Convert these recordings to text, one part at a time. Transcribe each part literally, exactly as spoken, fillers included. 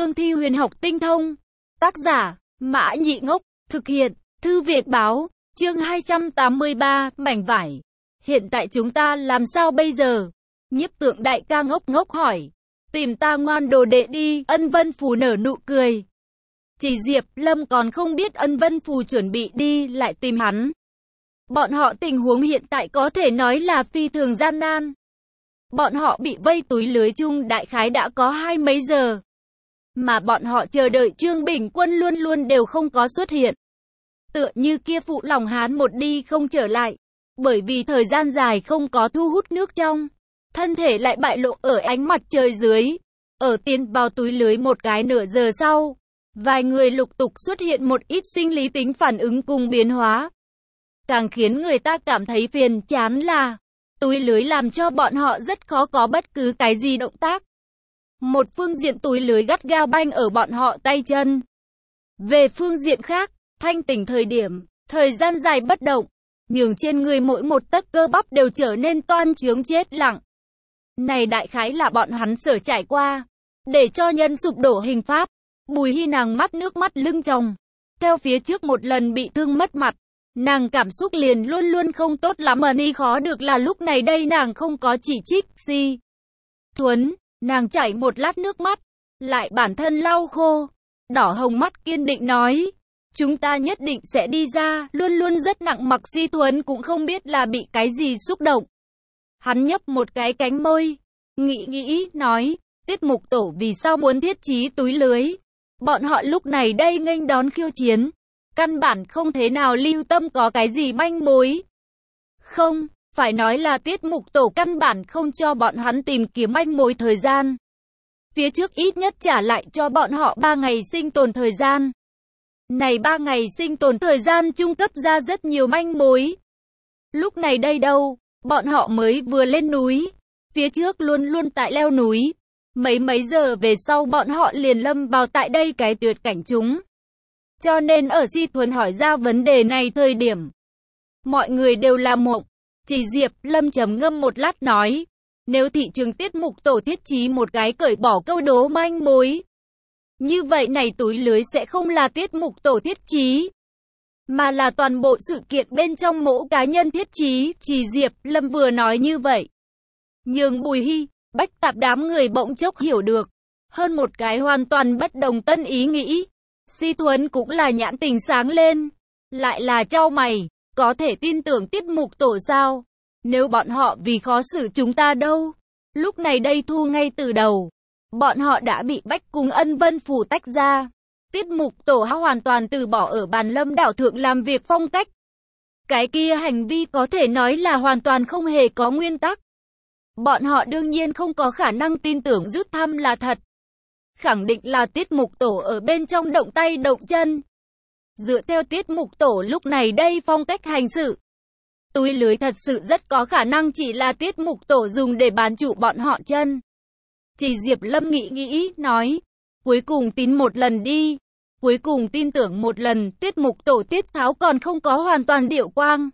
cương thi huyền học tinh thông. Tác giả, Mã Nhị Ngốc, thực hiện, Thư Việt Báo, chương hai trăm tám mươi ba, mảnh vải. Hiện tại chúng ta làm sao bây giờ? Nhiếp Tượng đại ca ngốc ngốc hỏi. Tìm ta ngoan đồ đệ đi, Ân Vân Phù nở nụ cười. Chỉ Diệp Lâm còn không biết Ân Vân Phù chuẩn bị đi lại tìm hắn. Bọn họ tình huống hiện tại có thể nói là phi thường gian nan. Bọn họ bị vây túi lưới chung đại khái đã có hai mấy giờ. Mà bọn họ chờ đợi Trương Bình Quân luôn luôn đều không có xuất hiện. Tựa như kia phụ lòng hán một đi không trở lại. Bởi vì thời gian dài không có thu hút nước trong. Thân thể lại bại lộ ở ánh mặt trời dưới. Ở tiến vào túi lưới một cái nửa giờ sau. Vài người lục tục xuất hiện một ít sinh lý tính phản ứng cùng biến hóa. Càng khiến người ta cảm thấy phiền chán là túi lưới làm cho bọn họ rất khó có bất cứ cái gì động tác. Một phương diện túi lưới gắt gao banh ở bọn họ tay chân. Về phương diện khác, thanh tỉnh thời điểm, thời gian dài bất động, nhường trên người mỗi một tấc cơ bắp đều trở nên toan trướng chết lặng. Này đại khái là bọn hắn sở trải qua, để cho nhân sụp đổ hình pháp. Bùi Hy nàng mắt nước mắt lưng tròng. Theo phía trước một lần bị thương mất mặt, nàng cảm xúc liền luôn luôn không tốt lắm mà ni khó được là lúc này đây nàng không có chỉ trích Si Thuấn, nàng chảy một lát nước mắt, lại bản thân lau khô, đỏ hồng mắt kiên định nói, chúng ta nhất định sẽ đi ra, luôn luôn rất nặng mặc Si Thuấn cũng không biết là bị cái gì xúc động. Hắn nhấp một cái cánh môi, nghĩ nghĩ, nói, tiết mục tổ vì sao muốn thiết trí túi lưới. Bọn họ lúc này đây nghênh đón khiêu chiến. Căn bản không thế nào lưu tâm có cái gì manh mối. Không, phải nói là tiết mục tổ căn bản không cho bọn hắn tìm kiếm manh mối thời gian. Phía trước ít nhất trả lại cho bọn họ ba ngày sinh tồn thời gian. Này ba ngày sinh tồn thời gian trung cấp ra rất nhiều manh mối. Lúc này đây đâu, bọn họ mới vừa lên núi. Phía trước luôn luôn tại leo núi. Mấy mấy giờ về sau bọn họ liền lâm vào tại đây cái tuyệt cảnh chúng. Cho nên ở Si Thuấn hỏi ra vấn đề này thời điểm, mọi người đều là mộng. Chỉ Diệp Lâm trầm ngâm một lát nói, nếu thị trường tiết mục tổ thiết trí một cái cởi bỏ câu đố manh mối, như vậy này túi lưới sẽ không là tiết mục tổ thiết trí, mà là toàn bộ sự kiện bên trong mỗi cá nhân thiết trí. Chỉ Diệp Lâm vừa nói như vậy, nhường Bùi Hy, Bách Tạp đám người bỗng chốc hiểu được, hơn một cái hoàn toàn bất đồng tân ý nghĩ. Si Thuấn cũng là nhãn tình sáng lên, lại là chau mày, có thể tin tưởng tiết mục tổ sao? Nếu bọn họ vì khó xử chúng ta đâu? Lúc này đây thu ngay từ đầu, bọn họ đã bị Bách cùng Ân Vân Phù tách ra. Tiết mục tổ hoàn toàn từ bỏ ở Bàn Lâm đảo thượng làm việc phong cách. Cái kia hành vi có thể nói là hoàn toàn không hề có nguyên tắc. Bọn họ đương nhiên không có khả năng tin tưởng rút thăm là thật. Khẳng định là tiết mục tổ ở bên trong động tay động chân. Dựa theo tiết mục tổ lúc này đây phong cách hành sự, túi lưới thật sự rất có khả năng chỉ là tiết mục tổ dùng để bán trụ bọn họ chân. Chỉ Diệp Lâm nghĩ nghĩ, nói, cuối cùng tin một lần đi. Cuối cùng tin tưởng một lần, tiết mục tổ Tiết Tháo còn không có hoàn toàn điệu quang.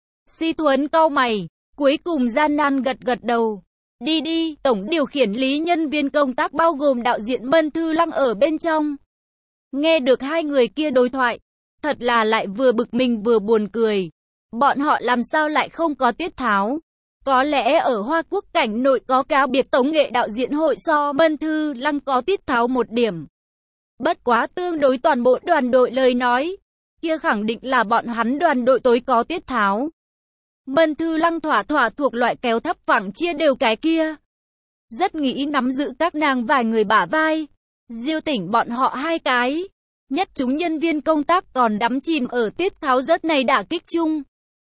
Si Thuấn cau mày, cuối cùng gian nan gật gật đầu. Đi đi, tổng điều khiển lý nhân viên công tác bao gồm đạo diễn Mân Thư Lăng ở bên trong. Nghe được hai người kia đối thoại, thật là lại vừa bực mình vừa buồn cười. Bọn họ làm sao lại không có Tiết Tháo? Có lẽ ở Hoa Quốc cảnh nội có cáo biệt tống nghệ đạo diễn hội so Mân Thư Lăng có Tiết Tháo một điểm. Bất quá tương đối toàn bộ đoàn đội lời nói, kia khẳng định là bọn hắn đoàn đội tối có Tiết Tháo. Mân Thư Lăng thỏa thỏa thuộc loại kéo thấp phẳng chia đều cái kia. Rất nghĩ nắm giữ các nàng vài người bả vai, diêu tỉnh bọn họ hai cái. Nhất chúng nhân viên công tác còn đắm chìm ở Tiết Tháo rất này đả kích chung.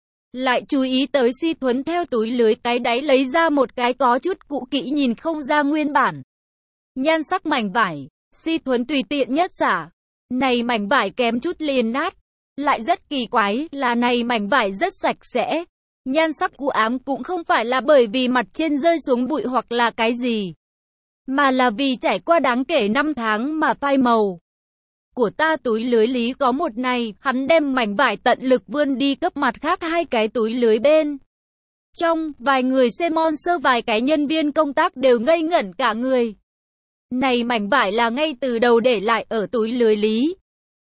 Lại chú ý tới Si Thuấn theo túi lưới cái đáy lấy ra một cái có chút cũ kỹ nhìn không ra nguyên bản. Nhan sắc mảnh vải, Si Thuấn tùy tiện nhất xả. Này mảnh vải kém chút liền nát. Lại rất kỳ quái là này mảnh vải rất sạch sẽ. Nhan sắc u ám cũng không phải là bởi vì mặt trên rơi xuống bụi hoặc là cái gì, mà là vì trải qua đáng kể năm tháng mà phai màu. Của ta túi lưới lý có một này, hắn đem mảnh vải tận lực vươn đi cấp mặt khác hai cái túi lưới bên. Trong, vài người xem on sơ vài cái nhân viên công tác đều ngây ngẩn cả người. Này mảnh vải là ngay từ đầu để lại ở túi lưới Lý.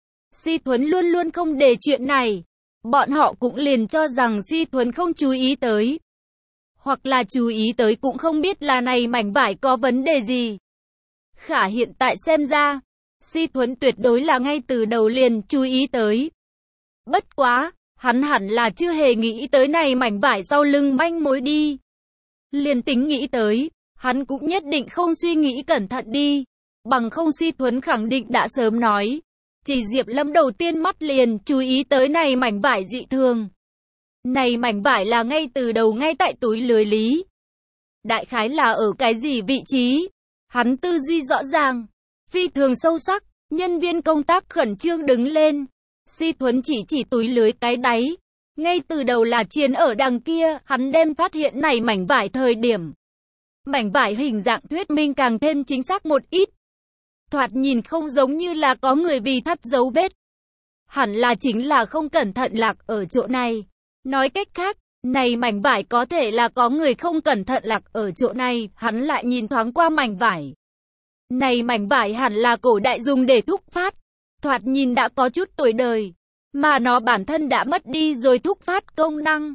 Si Thuấn luôn luôn không để chuyện này. Bọn họ cũng liền cho rằng Si Thuấn không chú ý tới. Hoặc là chú ý tới cũng không biết là này mảnh vải có vấn đề gì. Khả hiện tại xem ra, Si Thuấn tuyệt đối là ngay từ đầu liền chú ý tới. Bất quá, hắn hẳn là chưa hề nghĩ tới này mảnh vải sau lưng manh mối đi. Liền tính nghĩ tới, hắn cũng nhất định không suy nghĩ cẩn thận đi. Bằng không Si Thuấn khẳng định đã sớm nói. Chỉ Diệp Lâm đầu tiên mắt liền chú ý tới này mảnh vải dị thường. Này mảnh vải là ngay từ đầu ngay tại túi lưới Lý. Đại khái là ở cái gì vị trí? Hắn tư duy rõ ràng, phi thường sâu sắc, nhân viên công tác khẩn trương đứng lên. Si Thuấn chỉ chỉ túi lưới cái đáy. Ngay từ đầu là chiến ở đằng kia, hắn đem phát hiện này mảnh vải thời điểm. Mảnh vải hình dạng thuyết minh càng thêm chính xác một ít. Thoạt nhìn không giống như là có người vì thắt dấu vết. Hẳn là chính là không cẩn thận lạc ở chỗ này. Nói cách khác, này mảnh vải có thể là có người không cẩn thận lạc ở chỗ này. Hắn lại nhìn thoáng qua mảnh vải. Này mảnh vải hẳn là cổ đại dùng để thúc phát. Thoạt nhìn đã có chút tuổi đời. Mà nó bản thân đã mất đi rồi thúc phát công năng.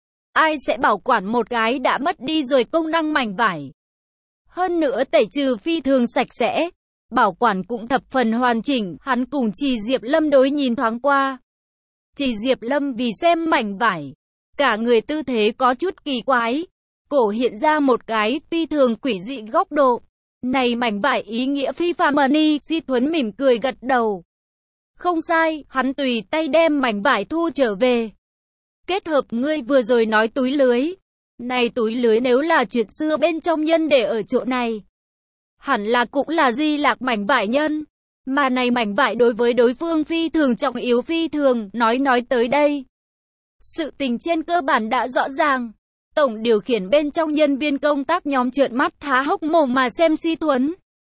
Ai sẽ bảo quản một cái đã mất đi rồi công năng mảnh vải. Hơn nữa tẩy trừ phi thường sạch sẽ. Bảo quản cũng thập phần hoàn chỉnh. Hắn cùng Trì Diệp Lâm đối nhìn thoáng qua. Trì Diệp Lâm vì xem mảnh vải. Cả người tư thế có chút kỳ quái. Cổ hiện ra một cái phi thường quỷ dị góc độ. Này mảnh vải ý nghĩa phi phàm ni. Si Thuấn mỉm cười gật đầu. Không sai, hắn tùy tay đem mảnh vải thu trở về. Kết hợp ngươi vừa rồi nói túi lưới. Này túi lưới nếu là chuyện xưa bên trong nhân để ở chỗ này. Hẳn là cũng là Di Lạc mảnh vải nhân. Mà này mảnh vải đối với đối phương phi thường trọng yếu phi thường, nói nói tới đây. Sự tình trên cơ bản đã rõ ràng. Tổng điều khiển bên trong nhân viên công tác nhóm trợn mắt há hốc mồm mà xem Si Thuấn.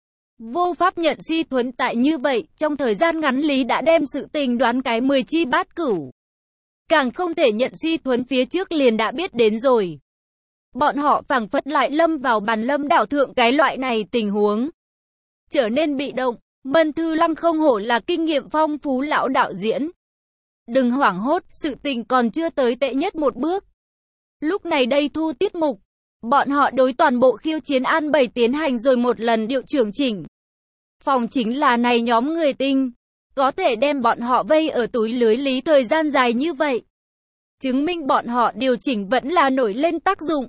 Vô pháp nhận Si Thuấn tại như vậy, trong thời gian ngắn lý đã đem sự tình đoán cái mười chi bát cửu. Càng không thể nhận Si Thuấn phía trước liền đã biết đến rồi. Bọn họ phảng phất lại lâm vào bàn lâm đảo thượng cái loại này tình huống. Trở nên bị động, Mân Thư Lăng không hổ là kinh nghiệm phong phú lão đạo diễn. Đừng hoảng hốt, sự tình còn chưa tới tệ nhất một bước. Lúc này đây thu tiết mục, bọn họ đối toàn bộ khiêu chiến an bày tiến hành rồi một lần điệu trưởng chỉnh. Phòng chính là này nhóm người tinh, có thể đem bọn họ vây ở túi lưới Lý thời gian dài như vậy. Chứng minh bọn họ điều chỉnh vẫn là nổi lên tác dụng.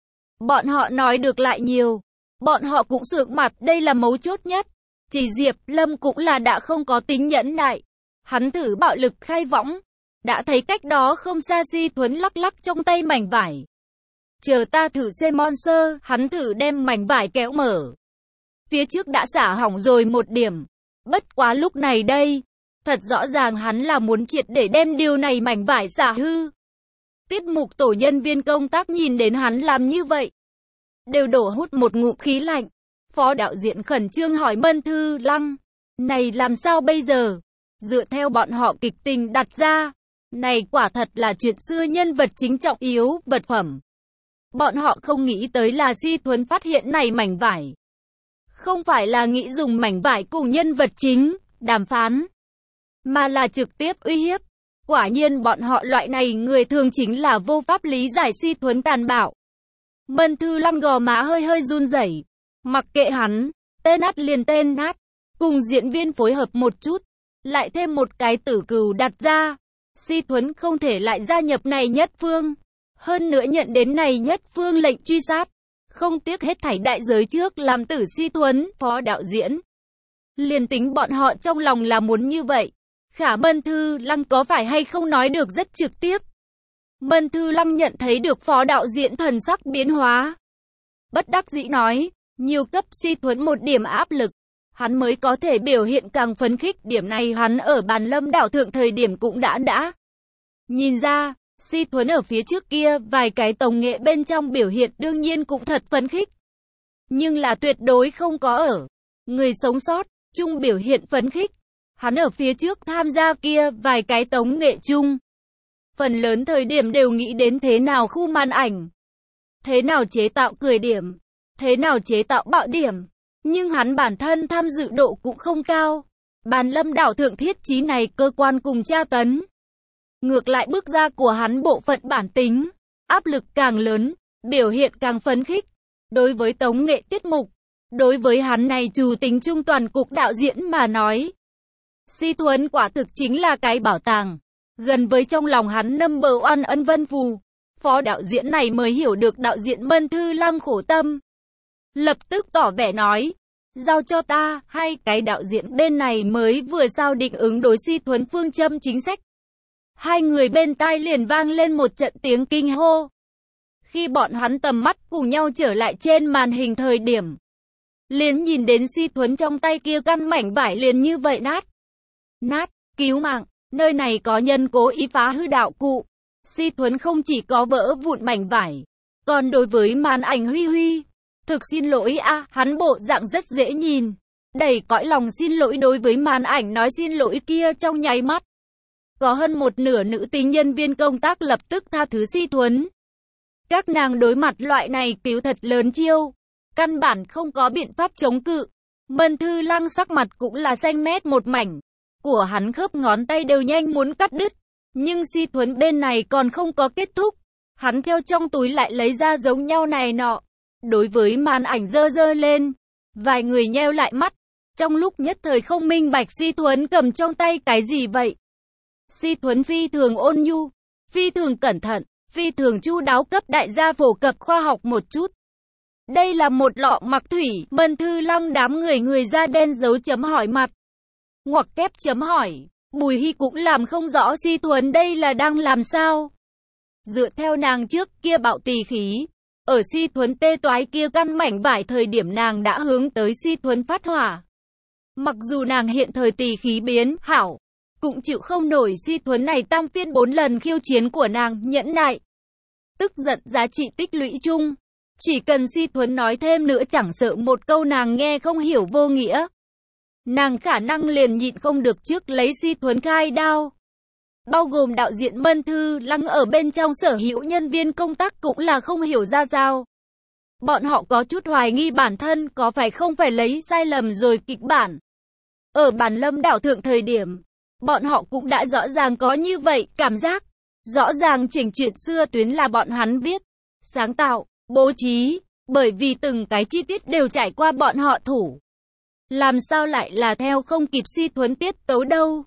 Bọn họ nói được lại nhiều, bọn họ cũng sượng mặt, đây là mấu chốt nhất. Chỉ Diệp Lâm cũng là đã không có tính nhẫn nại. Hắn thử bạo lực khai võng, đã thấy cách đó không xa Si Thuấn lắc lắc trong tay mảnh vải. Chờ ta thử xem monster, hắn thử đem mảnh vải kéo mở. Phía trước đã xả hỏng rồi một điểm. Bất quá lúc này đây, thật rõ ràng hắn là muốn triệt để đem điều này mảnh vải xả hư. Tiết mục tổ nhân viên công tác nhìn đến hắn làm như vậy, đều đổ hút một ngụm khí lạnh. Phó đạo diễn khẩn trương hỏi Mân Thư Lăng, này làm sao bây giờ? Dựa theo bọn họ kịch tình đặt ra, này quả thật là chuyện xưa nhân vật chính trọng yếu, vật phẩm. Bọn họ không nghĩ tới là Si Thuấn phát hiện này mảnh vải. Không phải là nghĩ dùng mảnh vải cùng nhân vật chính, đàm phán, mà là trực tiếp uy hiếp. Quả nhiên bọn họ loại này người thường chính là vô pháp lý giải Si Thuấn tàn bạo. Mân Thư Lăng gò má hơi hơi run rẩy, mặc kệ hắn, tên nát liền tên nát, cùng diễn viên phối hợp một chút, lại thêm một cái tử cừu đặt ra. Si Thuấn không thể lại gia nhập này nhất phương, hơn nữa nhận đến này nhất phương lệnh truy sát, không tiếc hết thảy đại giới trước làm tử Si Thuấn. Phó đạo diễn, liền tính bọn họ trong lòng là muốn như vậy, khả Mân Thư Lăng có phải hay không nói được rất trực tiếp. Mân Thư Lăng nhận thấy được phó đạo diễn thần sắc biến hóa, bất đắc dĩ nói, nhiều cấp Si Thuấn một điểm áp lực, hắn mới có thể biểu hiện càng phấn khích. Điểm này hắn ở bàn lâm đảo thượng thời điểm cũng đã đã nhìn ra. Si Thuấn ở phía trước kia vài cái tổng nghệ bên trong biểu hiện đương nhiên cũng thật phấn khích, nhưng là tuyệt đối không có ở người sống sót chung biểu hiện phấn khích. Hắn ở phía trước tham gia kia vài cái tống nghệ chung, phần lớn thời điểm đều nghĩ đến thế nào khu màn ảnh, thế nào chế tạo cười điểm, thế nào chế tạo bạo điểm. nhưng hắn bản thân tham dự độ cũng không cao. Bàn Lâm đảo thượng thiết chí này cơ quan cùng tra tấn. Ngược lại bước ra của hắn bộ phận bản tính, áp lực càng lớn, biểu hiện càng phấn khích. Đối với tống nghệ tiết mục, đối với hắn này chủ tính trung toàn cục đạo diễn mà nói, Si Thuấn quả thực chính là cái bảo tàng. Gần với trong lòng hắn number one Ân Vân Phù, phó đạo diễn này mới hiểu được đạo diễn Mân Thư Lăng khổ tâm. Lập tức tỏ vẻ nói, giao cho ta, hay cái đạo diễn bên này mới vừa sao định ứng đối Si Thuấn phương châm chính sách. Hai người bên tai liền vang lên một trận tiếng kinh hô. Khi bọn hắn tầm mắt cùng nhau trở lại trên màn hình thời điểm, liền nhìn đến Si Thuấn trong tay kia căn mảnh vải liền như vậy nát. Nát, cứu mạng, nơi này có nhân cố ý phá hư đạo cụ. Si Thuấn không chỉ có vỡ vụn mảnh vải, còn đối với màn ảnh Huy Huy, thực xin lỗi a, à, hắn bộ dạng rất dễ nhìn, đầy cõi lòng xin lỗi đối với màn ảnh nói xin lỗi kia trong nháy mắt. Có hơn một nửa nữ tính nhân viên công tác lập tức tha thứ Si Thuấn. Các nàng đối mặt loại này cứu thật lớn chiêu, căn bản không có biện pháp chống cự. Mân Thư Lăng sắc mặt cũng là xanh mét một mảnh, của hắn khớp ngón tay đều nhanh muốn cắt đứt. Nhưng Si Thuấn bên này còn không có kết thúc, hắn theo trong túi lại lấy ra giống nhau này nọ. Đối với màn ảnh dơ dơ lên, vài người nheo lại mắt, trong lúc nhất thời không minh bạch Si Thuấn cầm trong tay cái gì vậy. Si Thuấn phi thường ôn nhu, phi thường cẩn thận, phi thường chu đáo cấp đại gia phổ cập khoa học một chút. Đây là một lọ mặc thủy. Mân Thư Lăng đám người người da đen dấu chấm hỏi mặt, ngoặc kép chấm hỏi. Bùi Hy cũng làm không rõ Si Thuấn đây là đang làm sao. Dựa theo nàng trước kia bạo tỳ khí, ở Si Thuấn tê toái kia căn mảnh vải thời điểm nàng đã hướng tới Si Thuấn phát hỏa. Mặc dù nàng hiện thời tỳ khí biến hảo, cũng chịu không nổi Si Thuấn này tam phiên bốn lần khiêu chiến của nàng, nhẫn nại. Tức giận giá trị tích lũy chung. Chỉ cần Si Thuấn nói thêm nữa chẳng sợ một câu nàng nghe không hiểu vô nghĩa, nàng khả năng liền nhịn không được trước lấy Si Thuấn khai đao. Bao gồm đạo diễn Mân Thư Lăng ở bên trong sở hữu nhân viên công tác cũng là không hiểu ra sao. Bọn họ có chút hoài nghi bản thân có phải không phải lấy sai lầm rồi kịch bản. Ở Bàn Lâm đảo thượng thời điểm, bọn họ cũng đã rõ ràng có như vậy cảm giác. Rõ ràng chỉnh chuyện xưa tuyến là bọn hắn viết, sáng tạo, bố trí, bởi vì từng cái chi tiết đều trải qua bọn họ thủ. Làm sao lại là theo không kịp Si Thuấn tiết tấu đâu.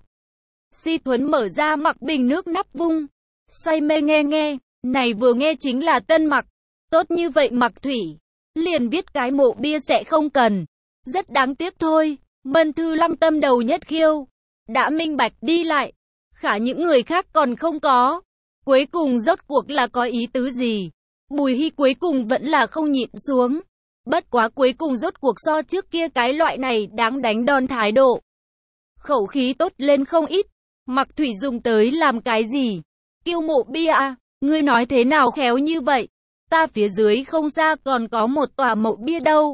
Si Thuấn mở ra mặc bình nước nắp vung, say mê nghe nghe, này vừa nghe chính là tân mặc, tốt như vậy mặc thủy, liền viết cái mộ bia sẽ không cần, rất đáng tiếc thôi. Mân Thư Lăng tâm đầu nhất khiêu, đã minh bạch đi lại, khả những người khác còn không có, cuối cùng rốt cuộc là có ý tứ gì. Bùi Hy cuối cùng vẫn là không nhịn xuống, bất quá cuối cùng rốt cuộc so trước kia cái loại này đáng đánh đòn thái độ, khẩu khí tốt lên không ít. Mặc thủy dùng tới làm cái gì? Kiêu mộ bia à? Ngươi nói thế nào khéo như vậy? Ta phía dưới không xa còn có một tòa mộ bia đâu.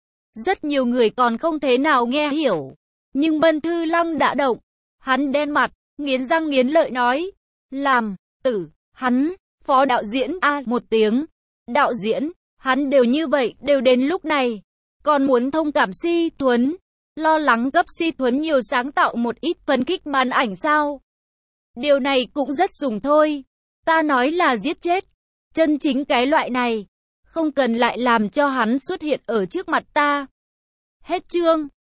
Rất nhiều người còn không thế nào nghe hiểu. Nhưng Mân Thư Lăng đã động. Hắn đen mặt, nghiến răng nghiến lợi nói. Làm, tử, hắn, phó đạo diễn a à, một tiếng. Đạo diễn, hắn đều như vậy, đều đến lúc này. Còn muốn thông cảm Si Thuấn. Lo lắng cấp Si Thuấn nhiều sáng tạo một ít phấn khích màn ảnh sao? Điều này cũng rất dùng thôi. Ta nói là giết chết. Chân chính cái loại này. Không cần lại làm cho hắn xuất hiện ở trước mặt ta. Hết chương.